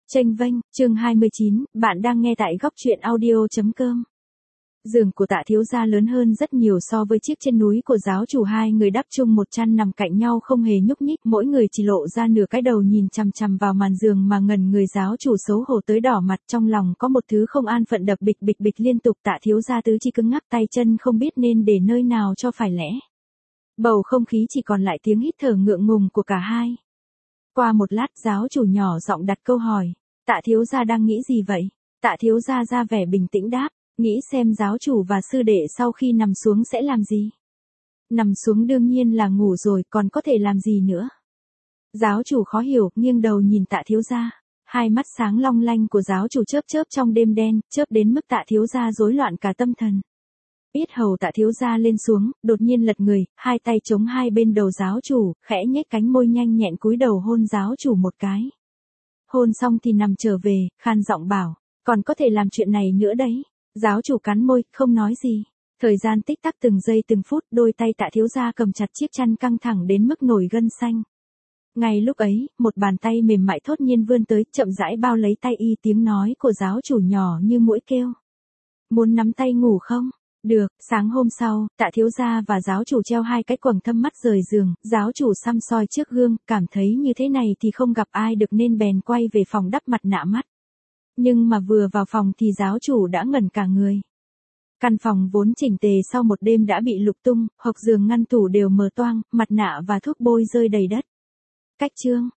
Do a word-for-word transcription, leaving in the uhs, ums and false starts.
Chênh vênh, chương hai mươi chín, bạn đang nghe tại góc truyện audio.com. Giường của Tạ thiếu gia lớn hơn rất nhiều so với chiếc trên núi của giáo chủ, hai người đắp chung một chăn nằm cạnh nhau không hề nhúc nhích, mỗi người chỉ lộ ra nửa cái đầu nhìn chằm chằm vào màn giường mà ngẩn người. Giáo chủ xấu hổ tới đỏ mặt, trong lòng có một thứ không an phận đập bịch bịch bịch liên tục. Tạ thiếu gia tứ chi cứng ngắc, tay chân không biết nên để nơi nào cho phải lẽ. Bầu không khí chỉ còn lại tiếng hít thở ngượng ngùng của cả hai. Qua một lát, giáo chủ nhỏ giọng đặt câu hỏi. Tạ thiếu gia đang nghĩ gì vậy? Tạ thiếu gia ra vẻ bình tĩnh đáp, nghĩ xem giáo chủ và sư đệ sau khi nằm xuống sẽ làm gì. Nằm xuống đương nhiên là ngủ rồi, còn có thể làm gì nữa. Giáo chủ khó hiểu, nghiêng đầu nhìn Tạ thiếu gia. Hai mắt sáng long lanh của giáo chủ chớp chớp trong đêm đen, chớp đến mức Tạ thiếu gia rối loạn cả tâm thần. Yết hầu Tạ thiếu gia lên xuống, đột nhiên lật người, hai tay chống hai bên đầu giáo chủ, khẽ nhếch cánh môi nhanh nhẹn cúi đầu hôn giáo chủ một cái. Hôn xong thì nằm trở về, khan giọng bảo, còn có thể làm chuyện này nữa đấy. Giáo chủ cắn môi, không nói gì. Thời gian tích tắc từng giây từng phút, đôi tay Tạ thiếu gia cầm chặt chiếc chăn căng thẳng đến mức nổi gân xanh. Ngay lúc ấy, một bàn tay mềm mại thốt nhiên vươn tới, chậm rãi bao lấy tay y, tiếng nói của giáo chủ nhỏ như muỗi kêu. Muốn nắm tay ngủ không? Được. Sáng hôm sau, Tạ thiếu gia và giáo chủ treo hai cái quầng thâm mắt rời giường, giáo chủ săm soi trước gương, cảm thấy như thế này thì không gặp ai được nên bèn quay về phòng đắp mặt nạ mắt. Nhưng mà vừa vào phòng thì giáo chủ đã ngẩn cả người. Căn phòng vốn chỉnh tề sau một đêm đã bị lục tung, hộc giường ngăn tủ đều mở toang, mặt nạ và thuốc bôi rơi đầy đất. Cách chương,